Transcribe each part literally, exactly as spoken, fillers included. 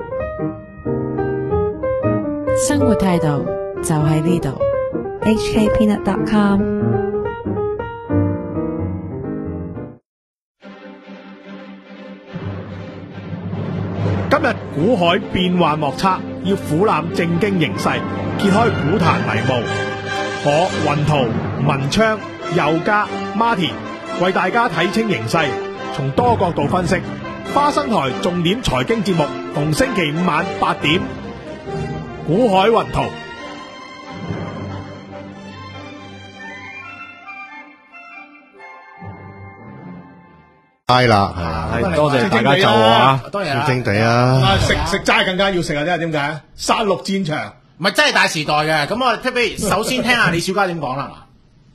生活態度就喺呢度 ，H K Peanut dot com。 今日股海變幻莫測，要俯瞰正經形勢，揭開股壇迷霧。我雲圖、文昌、佑嘉、Martin 為大家睇清形勢，從多角度分析。花生台重點財經節目，逢星期五晚八點，股海雲圖。 齋啦，係多謝大家就我啊， 當然正正地啊， 食食齋更加要食啊！真係點解？殺戮戰場唔係真係大時代嘅。咁我不如首先聽下李小加點講啦。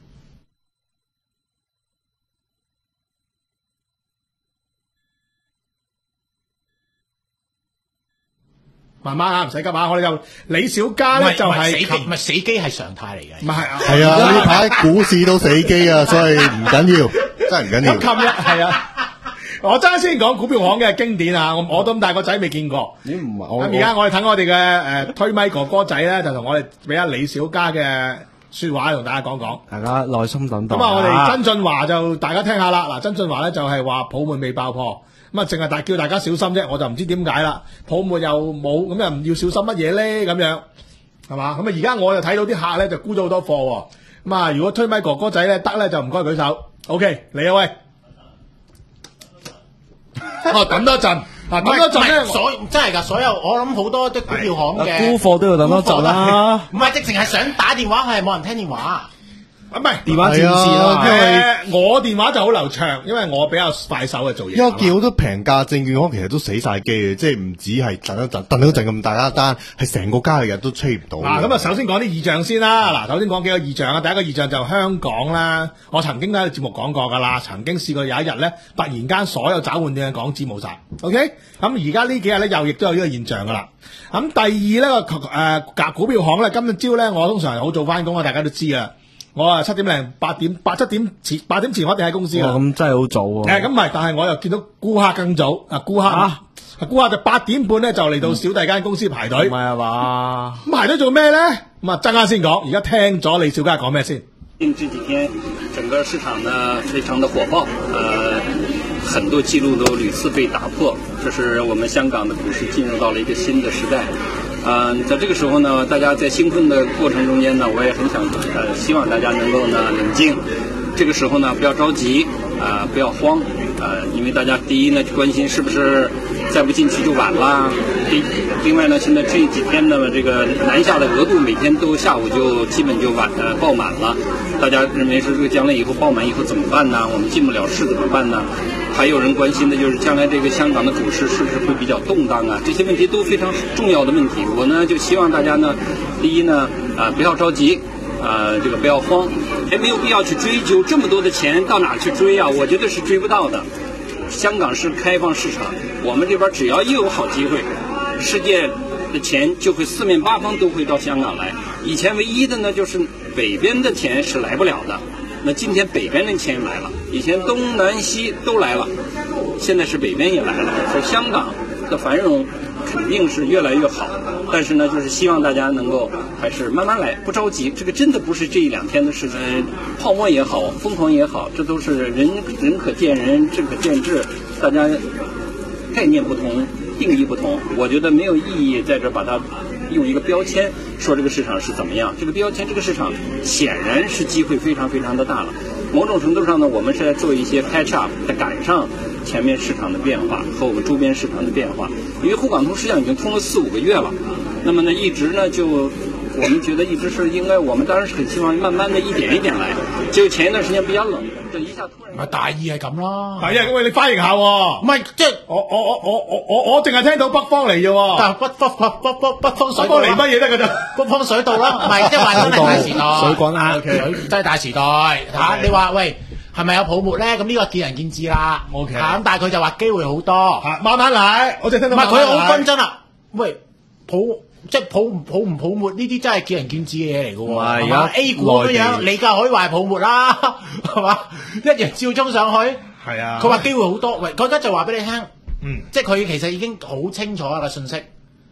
慢慢啊，唔使急啊！我哋就李小加咧就係死機，唔係死機係常態嚟嘅。 唔係啊， 係啊，呢排股市都死機啊，所以唔緊要，真係唔緊要。 咁琴日係啊，我爭先講股票行嘅經典啊！我我咁大個仔未見過。 咦唔係我咁而家我哋等我哋嘅誒推咪哥哥仔咧，就同我哋俾阿李小加嘅説話同大家講講。 大家耐心等待。 咁啊，我哋曾俊華就大家聽下啦。嗱，曾俊華咧就係話泡沫未爆破。咁啊，淨係大叫大家小心啫，我就唔知點解啦。泡沫又冇，咁又唔要小心乜嘢咧？咁樣係嘛？咁啊，而家我就睇到啲客咧就沽咗好多貨喎。咁啊，如果推咪哥哥仔咧得咧，就唔該舉手。OK，嚟啊喂！哦，等多陣，啊，等多陣咧， 所真係㗎，所有我諗好多啲股票行嘅沽貨都要等多陣啦。 唔係直情係想打電話，係冇人聽電話。 唔係電話戰士咯， 因為我電話就好流暢，因為我比較快手嘅做嘢。 因為見好多平價證券行其實都死晒機嘅，即係唔止係等一陣，等一陣咁大一單，係成個交易日都吹唔到。 嗱，咁啊，首先講啲異象先啦。嗱，首先講幾個異象啊。第一個異象就香港啦，我曾經喺節目講過㗎啦，曾經試過有一日咧，突然間所有找換店嘅港紙冇晒。OK，咁而家呢幾日咧又亦都有呢個現象㗎啦。咁第二咧個誒夾股票行咧，今日朝咧我通常好早翻工啊，大家都知啊。我啊七點零八點八七點前八點前我一定喺公司㗎。 咁真係好早喎。 誒咁唔係，但係我又見到顧客更早啊，顧客啊，顧客就八點半咧就嚟到小弟間公司排隊。 唔係啊嘛？ 咁排隊做咩咧？咁啊，陣間先講，而家聽咗李小加講咩先？ 這幾天整個市場呢非常的火爆，呃，很多記錄都屢次被打破，這是我們香港的股市進入到了一個新的時代。嗯、呃，在這個時候呢，大家在興奮的過程中間呢，我也很想，呃，希望大家能夠呢冷靜。這個時候呢，不要着急，啊、呃，不要慌，呃，因為大家第一呢關心是不是再不進去就晚啦。第另外呢，現在這幾天呢，這個南下的額度每天都下午就基本就晚呃爆滿了。大家認為說這個將來以後爆滿以後怎麼辦呢？我們進不了市怎麼辦呢？還有人關心的就是將來這個香港的股市是不是會比較動盪啊？這些問題都非常重要的問題。我呢就希望大家呢，第一呢，啊、呃、不要着急，啊、呃、這個不要慌，也沒有必要去追究這麼多的錢到哪去追啊？我覺得是追不到的。香港是開放市場，我們這邊只要一有好機會，世界的錢就會四面八方都會到香港來。以前唯一的呢就是北邊的錢是來不了的。那今天北邊的錢來了，以前東南西都來了，現在是北邊也來了，所以香港的繁榮肯定是越來越好。但是呢，就是希望大家能夠還是慢慢來，不着急。這個真的不是這一兩天的事情，泡沫也好，瘋狂也好，這都是人人可見人，智可見智，大家概念不同，定義不同，我覺得沒有意義在這把它用一個標籤說這個市場是怎麼樣。這個標籤，這個市場顯然是機會非常非常的大了。某種程度上呢，我們是在做一些 catch up，在趕上前面市場的變化和我們周邊市場的變化。因為滬港通實際上已經通了四五個月了，那麼呢一直呢就我們覺得一直是應該，我們當然是很希望慢慢的一點一點來。結果前一段時間比較冷，這一下突然。 咪大意係咁咯。 係啊，喂，你翻譯下喎。 唔係即係我我我我我我我淨係聽到北方嚟啫喎。 但係北北北北北北方水北方嚟乜嘢得㗎咋？ 北方水道啦，唔係即係話真係大時代。 水滾啊！ 水真係大時代嚇。你話喂係咪有泡沫咧？咁呢個見仁見智啦。 OK。 咁但係佢就話機會好多。 嚇，慢慢嚟。我淨係聽到。 唔係佢好均真啊。喂，泡即係泡唔泡唔泡沫呢啲真係見仁見智嘅嘢嚟㗎喎。係嘛 A 股咁樣，你梗係可以話係泡沫啦，係嘛？一樣照衝上去。係啊。佢話機會好多，喂，佢而家就話俾你聽，嗯，即係佢其實已經好清楚一個信息，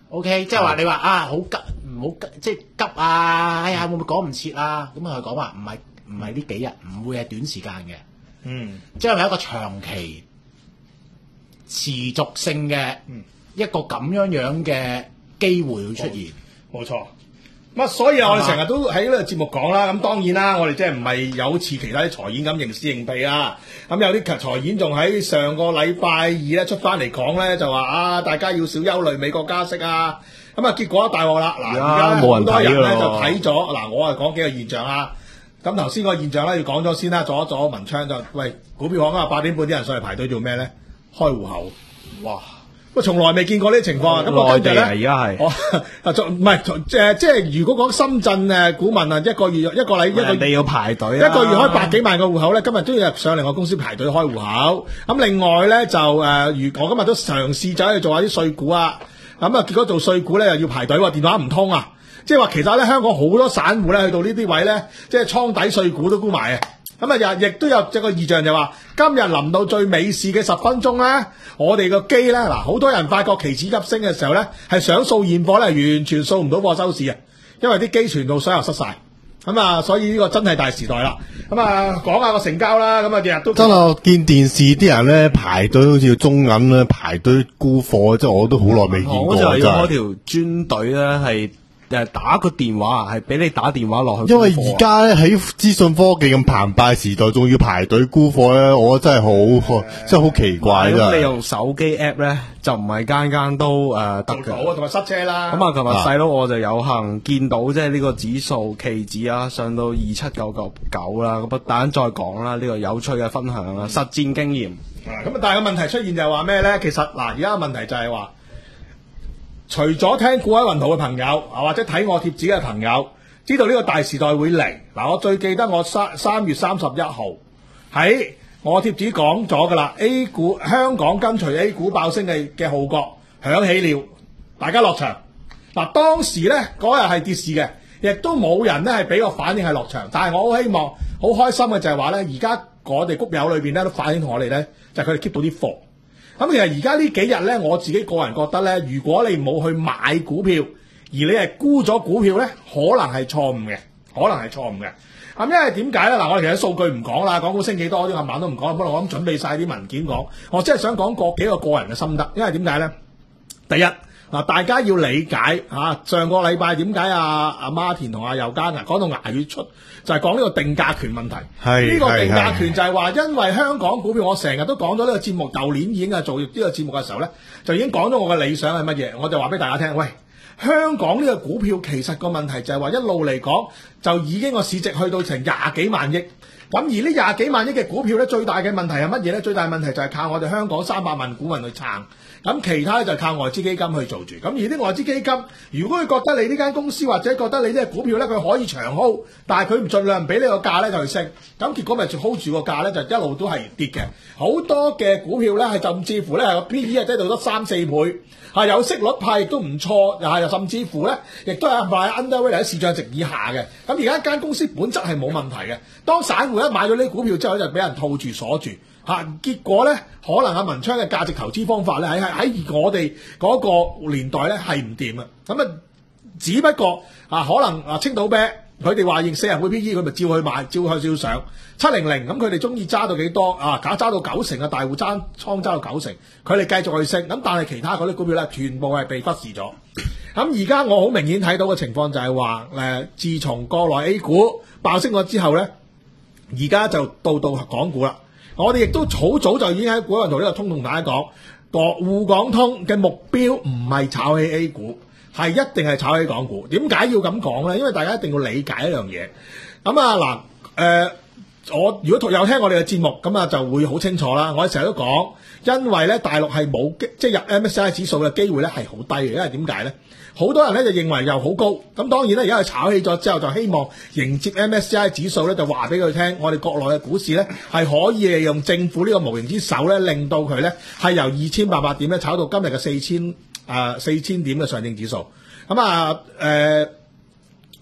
OK， 即係話你話啊好急，唔好急，即係急啊！哎呀，會唔會講唔切啊？咁佢講話唔係唔係呢幾日，唔會係短時間嘅。 嗯， 即係一個長期持續性嘅一個咁樣樣嘅機會會出現。 冇錯。咁啊，所以我哋成日都喺呢個節目講啦。咁當然啦，我哋即係唔係有似其他啲財演咁認屍認屁啦。咁有啲財演仲喺上個禮拜二咧出翻嚟講咧，就話啊，大家要少憂慮美國加息啊。咁啊，結果大鑊啦！嗱，而家好多人咧就睇咗嗱，我係講幾個現象啊。咁頭先個現象咧要講咗先啦，阻一阻文昌就喂股票行啊，八點半啲人上嚟排隊做咩咧？開戶口。哇！喂，從來未見過呢啲情況啊！咁我跟住咧， 而家係我啊，唔係誒，即係如果講深圳誒股民啊，一個月一個禮一個你要排隊， 一個月開百幾萬個戶口咧，今日都要上嚟我公司排隊開戶口。咁另外咧就誒，如、呃、我今日都嘗試走去做下啲稅股啊，咁啊結果做稅股咧又要排隊喎，電話唔通啊！即係話其實咧香港好多散戶咧去到呢啲位咧，即係倉底稅股都沽埋啊！咁啊，又亦都有一個異象就話，今日臨到最尾市嘅十分鐘咧，我哋個機咧，嗱，好多人發覺期指急升嘅時候咧，係想掃現貨咧，完全掃唔到貨收市啊，因為啲機全部所有失晒。咁啊，所以呢個真係大時代啦。咁啊，講下個成交啦，咁啊，日日都真係見電視啲人咧排隊，好似中銀咧排隊沽貨，即係我都好耐未見過。 我就係要開條專隊咧，係。誒，打個電話係俾你打電話落去， 因為而家咧喺資訊科技咁澎湃時代，仲要排隊沽貨咧，我真係好，真係好奇怪㗎。 咁你用手機 app 咧，就唔係間間都誒得嘅。 好啊，同埋塞車啦。 咁啊，琴日細佬我就有幸見到即係呢個指數期指啊，上到二七九九九啦。咁啊，等陣再講啦，呢個有趣嘅分享啦，實戰經驗。 咁啊，但係個問題出現就係話咩咧？其實嗱，而家個問題就係話。除咗聽股海雲圖嘅朋友啊，或者睇我貼紙嘅朋友，知道呢個大時代會嚟。嗱，我最記得我三三月三十一號喺我貼紙講咗噶啦 ，A 股香港跟隨 A 股爆升嘅嘅號角響起了，大家落場。嗱，當時咧嗰日係跌市嘅，亦都冇人咧係俾個反應係落場。但係我好希望，好開心嘅就係話咧，而家我哋谷友裏邊咧都反映同我哋咧，就係佢哋 keep 到啲貨。咁其實而家呢幾日咧，我自己個人覺得咧，如果你冇去買股票，而你係沽咗股票咧，可能係錯誤嘅，可能係錯誤嘅。咁因為點解咧？嗱，我哋其實數據唔講啦，港股升幾多啲，我晚都唔講。不過我諗準備晒啲文件講，我只係想講個幾個個人嘅心得。因為點解咧？第一嗱，大家要理解嚇，上個禮拜點解阿阿馬田同阿尤嘉牙講到牙血出，就係講呢個定價權問題。係呢個定價權就係話，因為香港股票，我成日都講咗呢個節目，舊年已經係做呢個節目嘅時候咧，就已經講咗我嘅理想係乜嘢，我就話俾大家聽，喂，香港呢個股票其實個問題就係話一路嚟講就已經個市值去到成廿幾萬億。咁而呢廿幾萬億嘅股票咧，最大嘅問題係乜嘢咧？最大嘅問題就係靠我哋香港三百萬股民去撐，咁其他咧就靠外資基金去做住。咁而啲外資基金，如果佢覺得你呢間公司或者覺得你呢隻股票咧，佢可以長 hold， 但係佢唔盡量唔俾呢個價咧就去升，咁結果咪 hold 住個價咧就一路都係跌嘅。好多嘅股票咧係甚至乎咧係個 P E 係低到得三四倍，係有息率派亦都唔錯，又係甚至乎咧亦都係賣 underweight 喺市賬值以下嘅。咁而家一間公司本質係冇問題嘅，當散戶一買咗呢啲股票之後就俾人套住鎖住嚇，結果咧可能阿文昌嘅價值投資方法咧喺喺我哋嗰個年代咧係唔掂啊！咁啊，只不過啊可能啊青島啤佢哋話認四十倍 P E， 佢咪照去買，照去照上七零零，咁佢哋中意揸到幾多啊？假揸到九成嘅大戶揸倉揸到九成，佢哋繼續去升，咁但係其他嗰啲股票咧全部係被忽視咗。咁而家我好明顯睇到嘅情況就係話誒，自從國內 A 股爆升咗之後咧。而家就到到港股啦，我哋亦都好早就已經喺股雲圖呢個通同大家講，滬港通嘅目標唔係炒起 A 股，係一定係炒起港股。點解要咁講咧？因為大家一定要理解一樣嘢。咁啊嗱，誒、呃、我如果有聽我哋嘅節目，咁啊就會好清楚啦。我哋成日都講，因為咧大陸係冇即係入 M S C I 指數嘅機會咧係好低嘅，因為點解咧？好多人咧就認為又好高，咁當然咧而家佢炒起咗之後，就希望迎接 M S C I 指數咧，就話俾佢聽，我哋國內嘅股市咧係可以利用政府呢個無形之手咧，令到佢咧係由二千八百點咧炒到今日嘅四千啊四千點嘅上證指數。咁啊誒，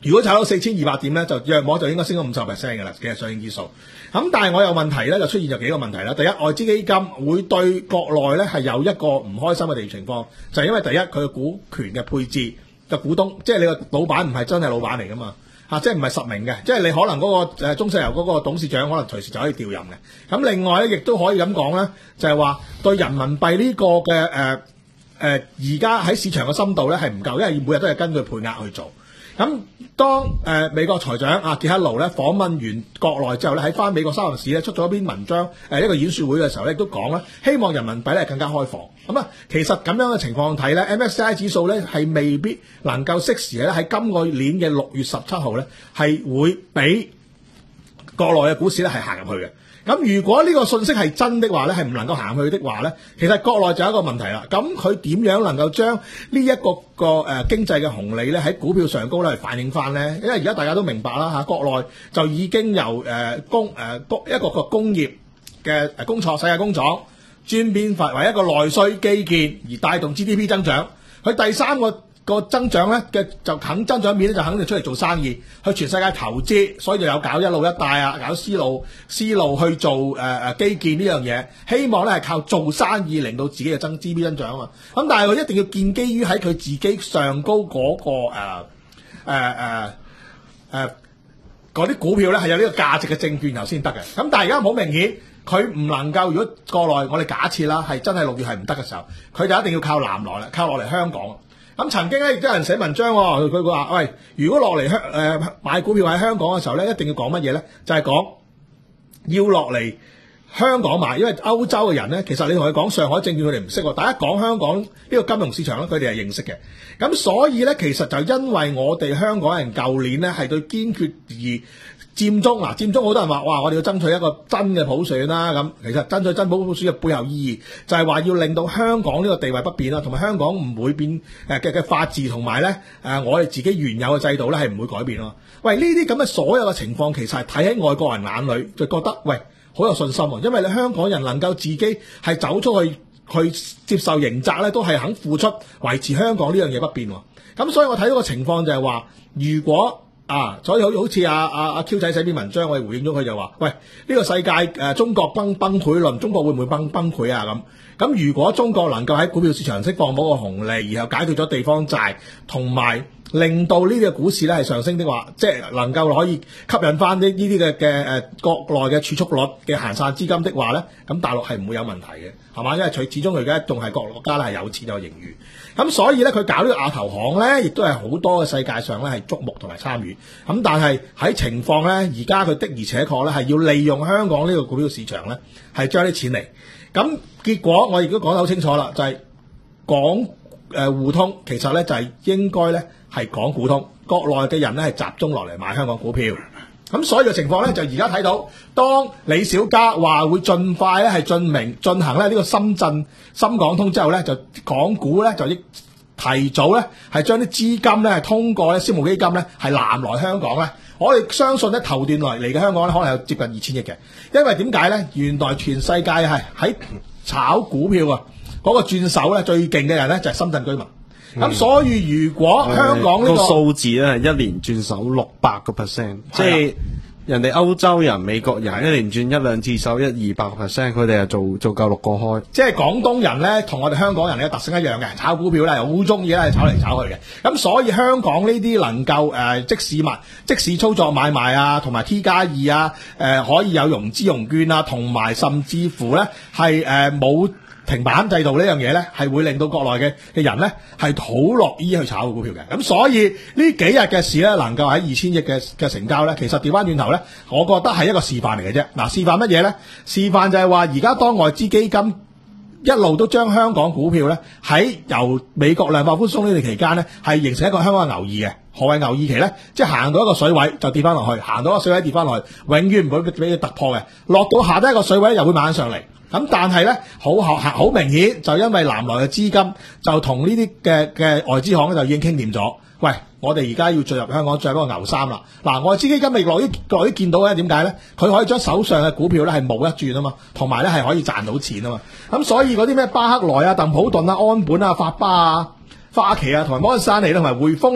如果炒到四千二百點咧，就約摸就應該升咗五十 percent 嘅啦，其實上證指數。咁但係我有問題咧，就出現咗幾個問題啦。第一，外資基金會對國內咧係有一個唔開心嘅地緣情況，就係、是、因為第一佢嘅股權嘅配置嘅股東，即係你個老闆唔係真係老闆嚟噶嘛，嚇，即係唔係實名嘅，即係你可能嗰、那個、呃、中石油嗰個董事長可能隨時就可以調任嘅。咁另外咧，亦都可以咁講咧，就係、是、話對人民幣呢個嘅誒誒而家喺市場嘅深度咧係唔夠，因為每日都係根據配額去做。咁當誒、呃、美國財長啊傑克盧咧訪問完國內之後咧，喺翻美國三藩市咧出咗一篇文章，誒、呃、一個演説會嘅時候咧，亦都講啦，希望人民幣咧更加開放。咁啊，其實咁樣嘅情況睇咧 ，M S C I 指數咧係未必能夠適時咧喺今個年嘅六月十七號咧係會俾國內嘅股市咧係行入去嘅。咁如果呢個信息係真的話咧，係唔能夠行去的話咧，其實國內就有一個問題啦。咁佢點樣能夠將呢一個個誒、呃、經濟嘅紅利咧喺股票上高咧嚟反映翻咧？因為而家大家都明白啦嚇，國內就已經由誒、呃、工誒工、呃、一個個工業嘅誒工廠、世界工廠轉變為一個內需基建而帶動 G D P 增長。佢第三個個增長咧嘅就肯增長面咧就肯定出嚟做生意，去全世界投資，所以就有搞一路一帶啊，搞絲路絲路去做誒誒、呃、基建呢樣嘢，希望咧係靠做生意令到自己嘅增 G D P 增長啊嘛。咁但係佢一定要建基於喺佢自己上高嗰、那個誒誒誒誒嗰啲股票咧係有呢個價值嘅證券後先得嘅。咁但係而家好明顯，佢唔能夠，如果國內我哋假設啦係真係六月係唔得嘅時候，佢就一定要靠南來啦，靠落嚟香港。咁曾經咧亦都有人寫文章喎，佢佢話：喂，如果落嚟香誒買股票喺香港嘅時候咧，一定要講乜嘢咧？就係、是、講要落嚟香港買，因為歐洲嘅人咧，其實你同佢講上海證券佢哋唔識喎，大家講香港呢個金融市場咧，佢哋係認識嘅。咁所以咧，其實就因為我哋香港人舊年咧係對堅決而佔中嗱，佔中好多人話：哇！我哋要爭取一個真嘅普選啦。咁其實爭取真普普選嘅背後意義，就係話要令到香港呢個地位不變啦，同埋香港唔會變誒嘅嘅法治，同埋咧誒我哋自己原有嘅制度咧係唔會改變咯。喂，呢啲咁嘅所有嘅情況，其實係睇喺外國人眼裏，就覺得喂好有信心喎，因為你香港人能夠自己係走出去去接受刑責咧，都係肯付出維持香港呢樣嘢不變喎。咁所以我睇到個情況就係話，如果啊，所以好好似阿阿阿 Q 仔寫篇文章，我哋回應咗佢就話：喂，呢、這個世界誒、呃、中國崩崩潰論，中國會唔會崩崩潰啊？咁咁如果中國能夠喺股票市場釋放某個紅利，然後解決咗地方債，同埋令到呢啲嘅股市咧係上升的話，即係能夠可以吸引翻呢呢啲嘅嘅誒國內嘅儲蓄率嘅閒散資金的話咧，咁大陸係唔會有問題嘅，係嘛？因為佢始終佢而家仲係國家咧係有錢有盈餘。咁所以咧，佢搞呢個亞投行咧，亦都係好多嘅世界上咧係矚目同埋參與。咁但係喺情況咧，而家佢的而且確咧係要利用香港呢個股票市場咧，係將啲錢嚟。咁結果我亦都講得好清楚啦，就係、是、港誒、呃、互通其實咧就係、是、應該咧係港股通，國內嘅人咧係集中落嚟買香港股票。咁所以嘅情況咧，就而家睇到，當李小加話會盡快咧係進明進行咧呢個深圳深港通之後咧，就港股咧就亦提早咧係將啲資金咧係通過咧私募基金咧係南來香港咧。我哋相信咧頭段來嚟嘅香港咧可能有接近二千億嘅，因為點解咧？原來全世界係喺炒股票啊嗰、那個轉手咧最勁嘅人咧就係、是、深圳居民。咁、嗯、所以如果香港呢、這個數字咧係一年轉手六百個 percent， 即係人哋歐洲人、美國人一年轉一兩次手一二百個 percent， 佢哋係做做夠六個開。 即係廣東人咧，同我哋香港人嘅特性一樣嘅，炒股票咧好中意咧炒嚟炒去嘅。咁所以香港呢啲能夠誒、呃、即市物即市操作買賣啊，同埋 T 加二啊，誒、呃、可以有融資融券啊，同埋甚至乎咧係誒冇停板制度呢樣嘢咧，係會令到國內嘅嘅人咧係好樂意去炒股票嘅。咁所以呢幾日嘅事咧，能夠喺二千億嘅嘅成交咧，其實調翻轉頭咧，我覺得係一個示範嚟嘅啫。嗱，示範乜嘢咧？示範就係話，而家當外資基金一路都將香港股票咧喺由美國量化寬鬆呢段期間咧，係形成一個香港嘅牛二嘅。何謂牛二期咧？即係行到一個水位就跌翻落去，行到一個水位跌翻落去，永遠唔會俾佢突破嘅。落到下低一個水位又會慢上嚟。咁但係咧，好好好明顯，就因為南來嘅資金就同呢啲嘅嘅外資行咧就已經傾掂咗。喂，我哋而家要進入香港，進入嗰個牛三啦。嗱，外資基金未落於落於見到咧，點解咧？佢可以將手上嘅股票咧係冇一轉啊嘛，同埋咧係可以賺到錢啊嘛。咁所以嗰啲咩巴克萊啊、鄧普頓啊、安本啊、法巴啊、花旗啊，同埋摩根士丹利同埋匯豐咧，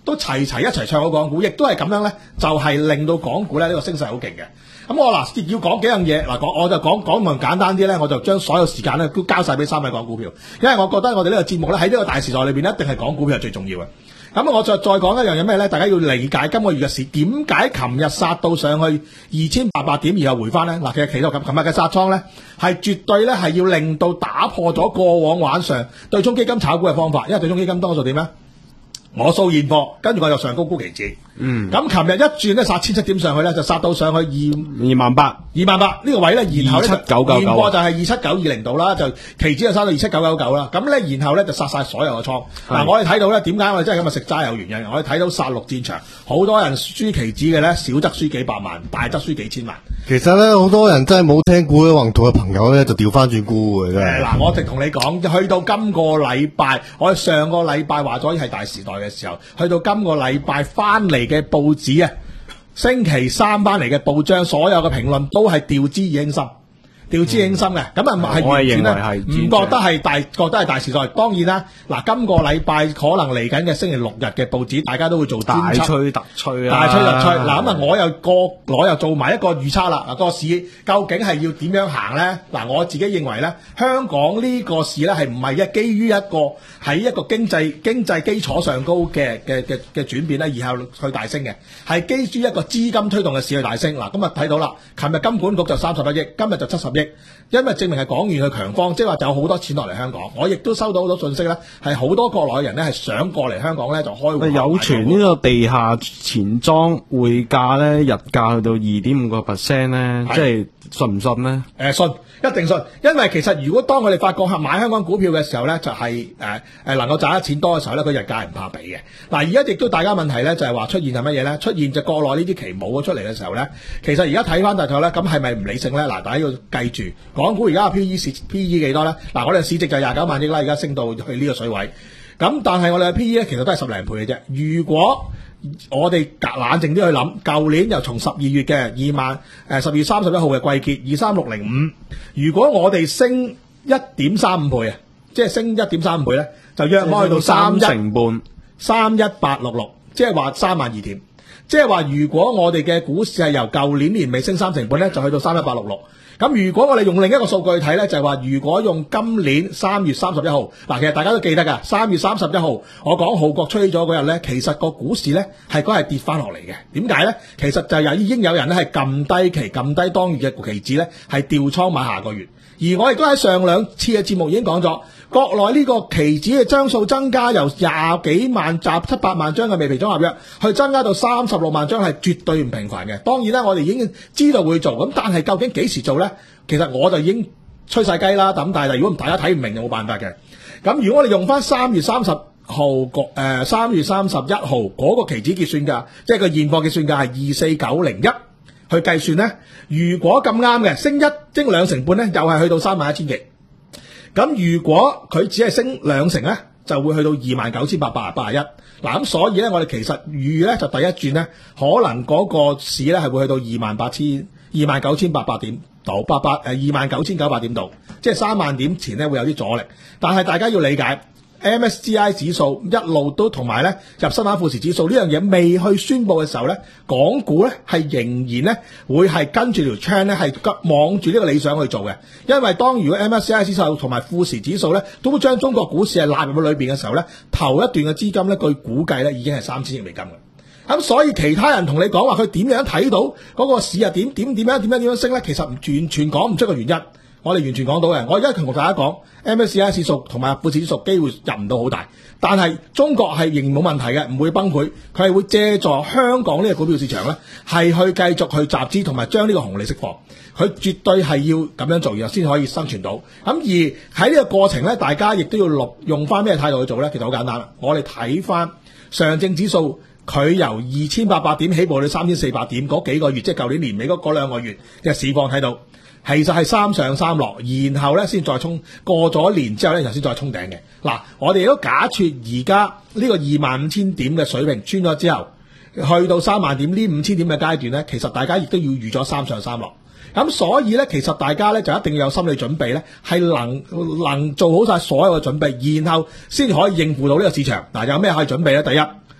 都齊齊一齊唱好港股，亦都係咁樣咧，就係、是、令到港股咧呢、這個升勢好勁嘅。咁我嗱要講幾樣嘢，嗱講我就講講咁簡單啲咧，我就將所有時間咧都交晒俾三位講股票，因為我覺得我哋呢個節目咧喺呢個大時代裏邊一定係講股票係最重要嘅。咁我再再講一樣嘢咩咧？大家要理解今個月嘅市點解琴日殺到上去二千八百點，然後回翻咧？嗱，其實其實咁琴日嘅殺倉咧係絕對咧係要令到打破咗過往晚上對沖基金炒股嘅方法，因為對沖基金多數點咧？我掃現貨，跟住我就上高沽期指。嗯，咁琴日一轉咧殺千七點上去咧，就殺到上去二二萬八，二萬八呢個位咧，然後咧現貨就係二七九二零度啦，就期指就殺到二七九九九啦。咁咧然後咧就殺晒所有嘅倉。嗱，我哋睇到咧點解我哋真係今日食齋有原因，我哋睇到殺戮戰場，好多人輸期指嘅咧，少則輸幾百萬，大則輸幾千萬。 其實咧，好多人真係冇聽股嘅宏圖嘅朋友咧，就調翻轉沽嘅真係。 嗱，我直同你講，去到今個禮拜，我哋上個禮拜話咗係大時代嘅時候，去到今個禮拜翻嚟嘅報紙啊，星期三翻嚟嘅報章，所有嘅評論都係調之以輕心。調之輕心嘅，咁啊係完全咧唔覺得係大，覺得係大時代。當然啦，嗱，今個禮拜可能嚟緊嘅星期六日嘅報紙，大家都會做大吹特吹啊，大吹特吹。嗱，咁啊，我又個我又做埋一個預測啦。嗱，個市究竟係要點樣行咧？嗱，我自己認為咧，香港呢個市咧係唔係一基於一個喺一個經濟經濟基礎上高嘅嘅嘅嘅轉變咧，然後去大升嘅，係基於一個資金推動嘅市去大升。嗱，咁啊睇到啦，琴日金管局就三十一億，今日就七十億。因為證明係港元嘅強方，即係話就有好多錢落嚟香港。我亦都收到好多信息咧，係好多國內人咧係想過嚟香港咧就開戶。 有傳呢個地下錢莊匯價咧，日價去到二點五個 percent 咧，即係信唔信咧？誒、 呃，信，一定信。因為其實如果當我哋發覺客買香港股票嘅時候咧，就係誒誒能夠賺得錢多嘅時候咧，佢日價係唔怕俾嘅。嗱，而家亦都大家問題咧就係話出現係乜嘢咧？出現就國內呢啲期冇咗出嚟嘅時候咧，其實而家睇翻大概咧，咁係咪唔理性咧？嗱，大家要記住。港股而家嘅 P E 市 P E 幾多咧？嗱，我哋市值就係廿九萬億啦，而家升到去呢個水位。咁但係我哋嘅 P E 咧，其實都係十零倍嘅啫。如果我哋冷靜啲去諗，舊年又從十二月嘅二萬誒十二月三十一號嘅季結二三六零五，如果我哋升一點三五倍啊，即係升一點三五倍咧，就約摸去到三成半三一八六六，即係話三萬二點。即係話如果我哋嘅股市係由舊年年尾升三成半咧，就去到三一八六六。咁如果我哋用另一個數據去睇咧，就係話如果用今年三月三十一號，嗱，其實大家都記得噶，三月三十一號我講號角吹咗嗰日咧，其實個股市咧係嗰日跌翻落嚟嘅。點解咧？其實就係已經有人咧係撳低期、撳低當月嘅期指咧，係調倉買下個月。而我亦都喺上兩次嘅節目已經講咗，國內呢個期指嘅張數增加由廿幾萬集七八萬張嘅未平倉合約，去增加到三十六萬張，係絕對唔平凡嘅。當然啦，我哋已經知道會做，咁但係究竟幾時做咧？其實我就已經吹晒雞啦。咁但係如果大家睇唔明就冇辦法嘅。咁如果我哋用翻三月三十號誒三月三十一號嗰個期指結算價，即係個現貨結算價係二四九零一。去計算咧，如果咁啱嘅升一升兩成半咧，又係去到三萬一千幾。咁如果佢只係升兩成咧，就會去到二萬九千八百八十一。嗱，咁所以咧，我哋其實預咧就第一轉咧，可能嗰個市咧係會去到二萬八千二萬九千八百點度，八百誒二萬九千九百點度，即係三萬點前咧會有啲阻力。但係大家要理解。M S C I 指數一路都同埋咧入新華富時指數呢樣嘢未去宣佈嘅時候咧，港股咧係仍然咧會係跟住條 trend 咧係望住呢個理想去做嘅。因為當如果 M S C I 指數同埋富時指數咧都將中國股市係納入去裏邊嘅時候咧，頭一段嘅資金咧據估計咧已經係三千億美金嘅。咁所以其他人同你講話佢點樣睇到嗰個市啊點點點樣點樣點樣升咧，其實完全講唔出個原因。我哋完全講到嘅，我而家同大家講 M S C I 指數同埋富時指數機會入唔到好大，但係中國係仍然冇問題嘅，唔會崩潰，佢係會借助香港呢個股票市場咧，係去繼續去集資同埋將呢個紅利釋放，佢絕對係要咁樣做，然後先可以生存到。咁而喺呢個過程咧，大家亦都要錄用翻咩態度去做咧？其實好簡單啦，我哋睇翻上證指數，佢由二千八百點起步到三千四百點嗰幾個月，即係舊年年尾嗰嗰兩個月嘅市況睇到。其實係三上三落，然後咧先再衝過咗年之後咧，然後先再衝頂嘅。嗱，我哋如果假設而家呢個二萬五千點嘅水平穿咗之後，去到三萬點呢五千點嘅階段咧，其實大家亦都要預咗三上三落。咁所以咧，其實大家咧就一定要有心理準備咧，係能能做好晒所有嘅準備，然後先可以應付到呢個市場。嗱，有咩可以準備咧？第一，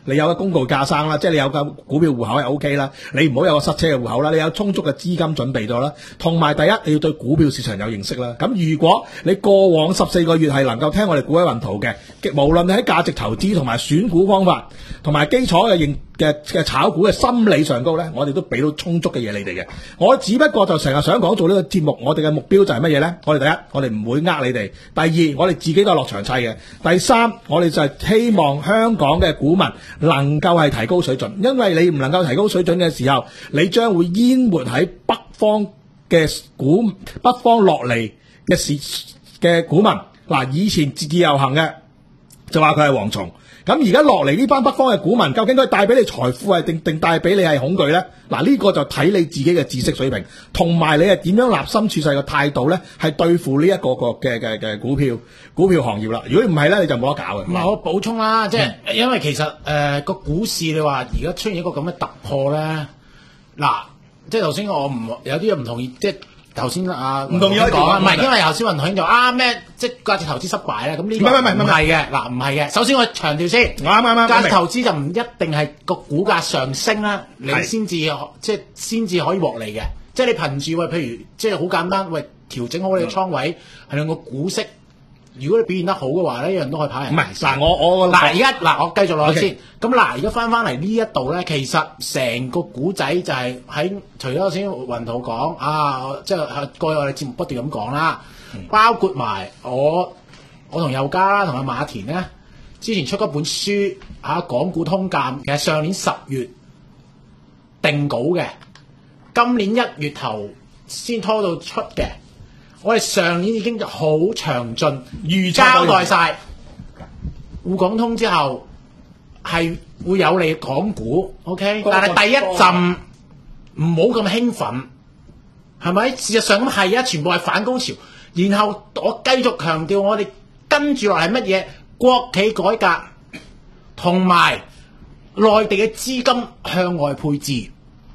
你有個公告架生啦，即係你有個股票戶口係 O K 啦，你唔好有個塞車嘅戶口啦，你有充足嘅資金準備咗啦，同埋第一你要對股票市場有認識啦。咁如果你過往十四個月係能夠聽我哋股海雲圖嘅，無論你喺價值投資同埋選股方法，同埋基礎嘅認嘅嘅炒股嘅心理上高咧，我哋都俾到充足嘅嘢你哋嘅。我只不過就成日想講做呢個節目，我哋嘅目標就係乜嘢咧？我哋第一，我哋唔會呃你哋；第二，我哋自己都係落場砌嘅；第三，我哋就係希望香港嘅股民能夠係提高水準，因為你唔能夠提高水準嘅時候，你將會淹沒喺北方嘅股北方落嚟嘅市嘅股民。嗱，以前自由行嘅就話佢係蝗蟲，咁而家落嚟呢班北方嘅股民，究竟佢帶俾你財富係定定帶俾你係恐懼咧？嗱，呢個就睇你自己嘅知識水平，同埋你係點樣立心處世嘅態度咧，係對付呢一個個嘅嘅嘅股票股票行業啦。如果唔係咧，你就冇得搞嘅。 唔係我補充啦，即係、嗯、因為其實誒個、呃、股市你話而家出現一個咁嘅突破咧，嗱，即係頭先我唔有啲嘢唔同意，即係。頭先啊，唔同意講啊，唔係因為頭先雲頭就啊咩，即係價值投資失敗咧，咁呢個唔係唔係嘅，嗱唔係嘅。首先我強調先，啱啱啱，價值投資就唔一定係個股價上升啦，你先至即係先至可以獲利嘅。即係你憑住喂，譬如即係好簡單，喂調整好你嘅倉位，係兩個股息。如果你表現得好嘅話咧，一樣都可以跑人。唔係嗱，我我嗱而家嗱我繼續落去先。咁嗱，而家翻翻嚟呢一度咧，其實成個古仔就係喺除咗頭先雲圖講啊，即係過去我哋節目不斷咁講啦，包括埋我我同佑嘉啦，同阿馬田咧，之前出嗰本書啊，港股通鑑，其實上年十月定稿嘅，今年一月頭先拖到出嘅。我哋上年已經好詳盡預交代晒滬港通之後係會有利港股 ，OK？ 但係第一陣唔好咁興奮，係咪？事實上咁係啊，全部係反高潮。然後我繼續強調，我哋跟住落嚟乜嘢？國企改革同埋內地嘅資金向外配置。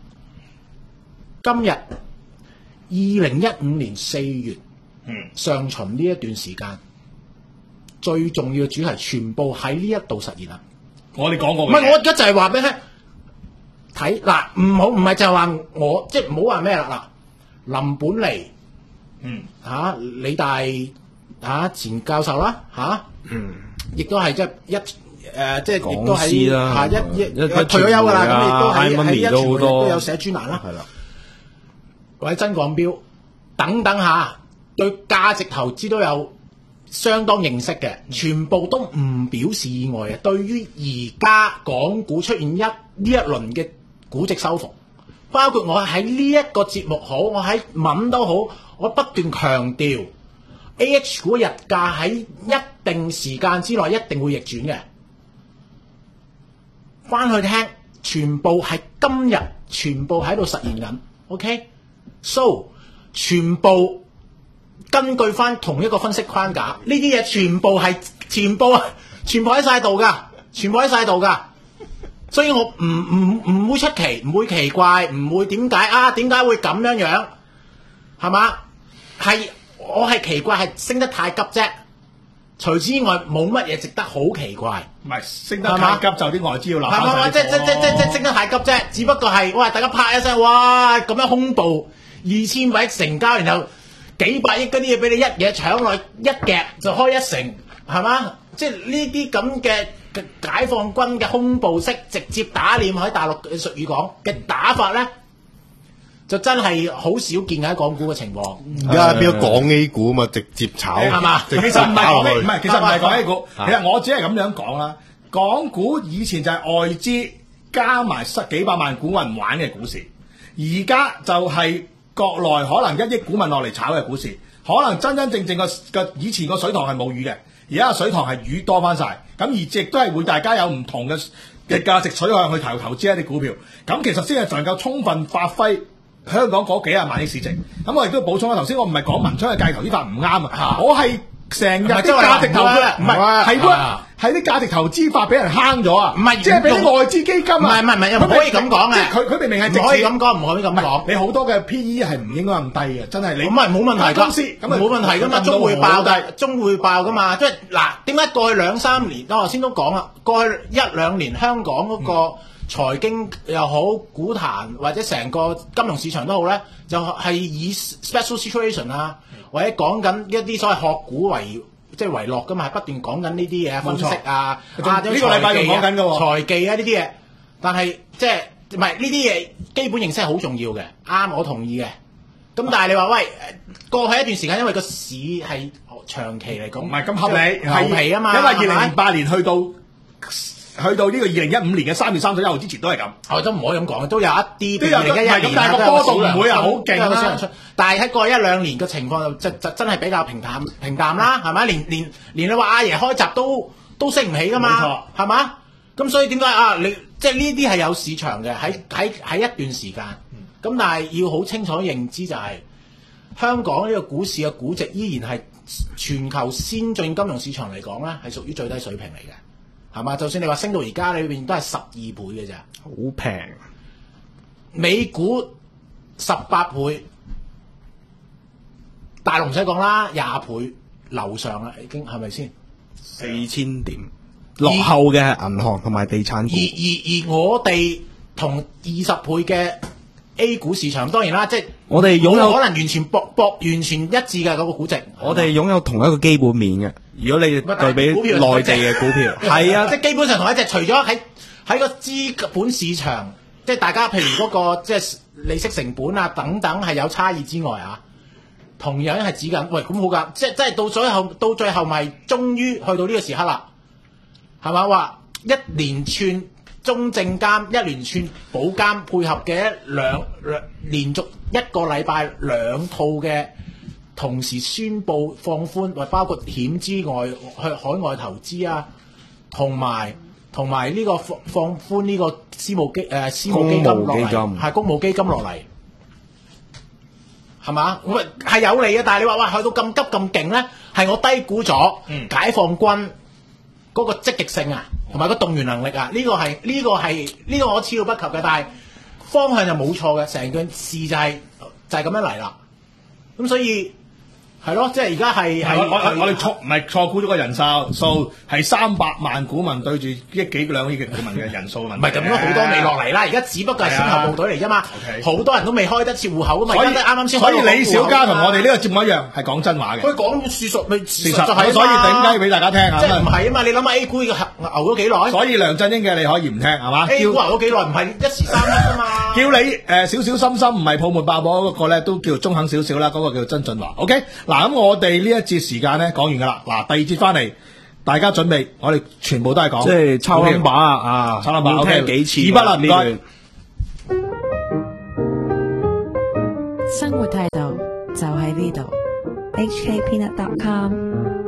今日二零一五年四月、嗯、上旬呢一段時間，最重要嘅主題全部喺呢一度實現啦。 我哋講過嘅， 唔係我而家就係話俾你聽，睇嗱唔好唔係就係話我即係唔好話咩啦嗱，林本利，嗯嚇、啊、理大嚇、啊、前教授啦嚇，啊、嗯，亦都係即係一誒、呃、即係亦都喺嚇一一退咗休㗎啦，咁亦都喺喺一傳媒都有寫專欄啦，係啦。或者真港標等等下，對價值投資都有相當認識嘅，全部都唔表示意外嘅。對於而家港股出現一呢一輪嘅估值收復，包括我喺呢一個節目好，我喺文都好，我不斷強調 A H 股日價喺一定時間之內一定會逆轉嘅。翻去聽，全部係今日，全部喺度實現緊 ，OK？So 全部根據翻同一個分析框架，呢啲嘢全部係全部啊，全部喺晒度噶，全部喺晒度噶。所以我唔唔唔會出奇，唔會奇怪，唔會點解啊？點解會咁樣樣？係嘛？係我係奇怪係升得太急啫。除此之外冇乜嘢值得好奇怪。 唔係升得太急就啲外資要留翻晒。係嘛？即即即即即升得太急啫，只不過係哇大家拍一聲，哇咁樣空步。二千億成交，然後幾百億嗰啲嘢俾你一嘢搶落，一夾就開一成，係嘛？即係呢啲咁嘅解放軍嘅空步式直接打臉喺大陸嘅術語講嘅打法咧，就真係好少見喺港股嘅情況。 而家變咗港 A 股嘛，直接炒係嘛？其實唔係講 A， 唔係其實唔係講 A 股。其實我只係咁樣講啦。港股以前就係外資加埋十幾百萬股民玩嘅股市，而家就係國內可能一億股民落嚟炒嘅股市，可能真真正正個個以前個水塘係冇魚嘅，而家個水塘係魚多翻晒，咁而亦都係會大家有唔同嘅嘅價值取向去投投資一啲股票，咁其實先係能夠充分發揮香港嗰幾廿萬億市值。咁我亦都補充啦，頭先我唔係講文昌嘅計投資法唔啱啊，我係成日啲價值投資唔係係喎，係啲價值投資法俾人坑咗啊！ 唔係即係俾啲外資基金啊！ 唔係唔係唔係，又唔可以咁講嘅。 佢佢明明係值唔可以咁講，唔可以咁講。 你好多嘅 P E 係唔應該咁低嘅，真係你咁咪冇問題㗎， 公司咁冇問題㗎嘛，中會爆㗎，中會爆㗎嘛。即係嗱，點解過去兩三年，我頭先都講啦，過去一兩年香港嗰個財經又好，股壇或者成個金融市場都好咧，就係以 special situation 啊，或者講緊一啲所謂學股為即係為樂㗎嘛，係不斷講緊呢啲嘢分析啊，啊呢個禮拜仲講緊㗎喎， 財技啊呢啲嘢，但係即係唔係呢啲嘢基本認識係好重要嘅，啱我同意嘅。咁但係你話喂，過去一段時間因為個市係長期嚟講唔係咁合理， 牛皮啊嘛， 因為二零零八年去到。去到呢個二零一五年嘅三月三十一號之前都係咁， 我都唔可以咁講，都有一啲， 都有二零一一年，但係個波動唔會係好勁啦。 但係喺過去一兩年嘅情況就就就真係比較平淡平淡啦，係咪？連連連你話阿爺開閘都都升唔起㗎嘛，冇錯，係嘛？咁所以點解啊？你即係呢啲係有市場嘅，喺喺喺一段時間。咁、嗯、但係要好清楚認知就係、是、香港呢個股市嘅估值依然係全球先進金融市場嚟講咧，係屬於最低水平嚟嘅。係嘛？就算你話升到而家，裏邊都係十二倍嘅咋， 好平。 美股十八倍，大陸唔使講啦，廿倍樓上啦，已經係咪先？ 四千點，落後嘅係銀行同埋地產股。 而而而我哋同二十倍嘅 A 股市場，當然啦，即係我哋擁有可能完全搏搏完全一致嘅嗰個估值。 我哋擁有同一個基本面嘅。如果你對比內地嘅股票，係啊， 即係基本上同一隻，除咗喺喺個資本市場，即係大家譬如嗰、嗰個即係利息成本啊等等係有差異之外啊，同樣係指緊喂咁好㗎，即係即係到最後到最後咪終於去到呢個時刻啦，係嘛？話一連串中證監一連串保監配合嘅兩兩連續一個禮拜兩套嘅。同時宣布放寬，或包括險之外去海外投資啊，同埋同埋呢個放放寬呢個私募基誒、呃、私募基金落嚟，係公募基金落嚟，係嘛？咁啊係有利嘅，但係你話哇去到咁急咁勁咧，係我低估咗解放軍嗰個積極性啊，同埋個動員能力啊，呢、這個係呢、這個係呢、這個我始料不及嘅，但係方向就冇錯嘅，成件事就係、是、就係、是、咁樣嚟啦，咁所以。係咯，即係而家係係我我我哋錯唔係錯估咗個人數數係三百萬股民對住億幾兩億嘅股民嘅人數問題。 唔係咁樣好多未落嚟啦，而家只不過係先頭部隊嚟啫嘛，好、okay. 多人都未開得切戶口啊嘛，所以啱啱先。所以李小加同我哋呢個節目一樣係講真話嘅。佢講事實咪事實就係，所以點解俾大家聽啊？即係唔係啊嘛？你諗下 A 股牛咗幾耐？所以梁振英嘅你可以唔聽係嘛？A 股牛咗幾耐？唔係一時三刻啊嘛。叫你誒、呃、小小心心，唔係泡沫爆破嗰個咧，都叫做中肯少少啦。嗰、那個叫做曾俊華。OK 嗱。咁我哋呢一節時間咧講完噶啦，嗱第二節翻嚟，大家準備，我哋全部都係講，即係抄 number 啊，抄 number，聽幾次，二筆啦，唔該。 生活態度就喺呢度，H K Peanut dot com。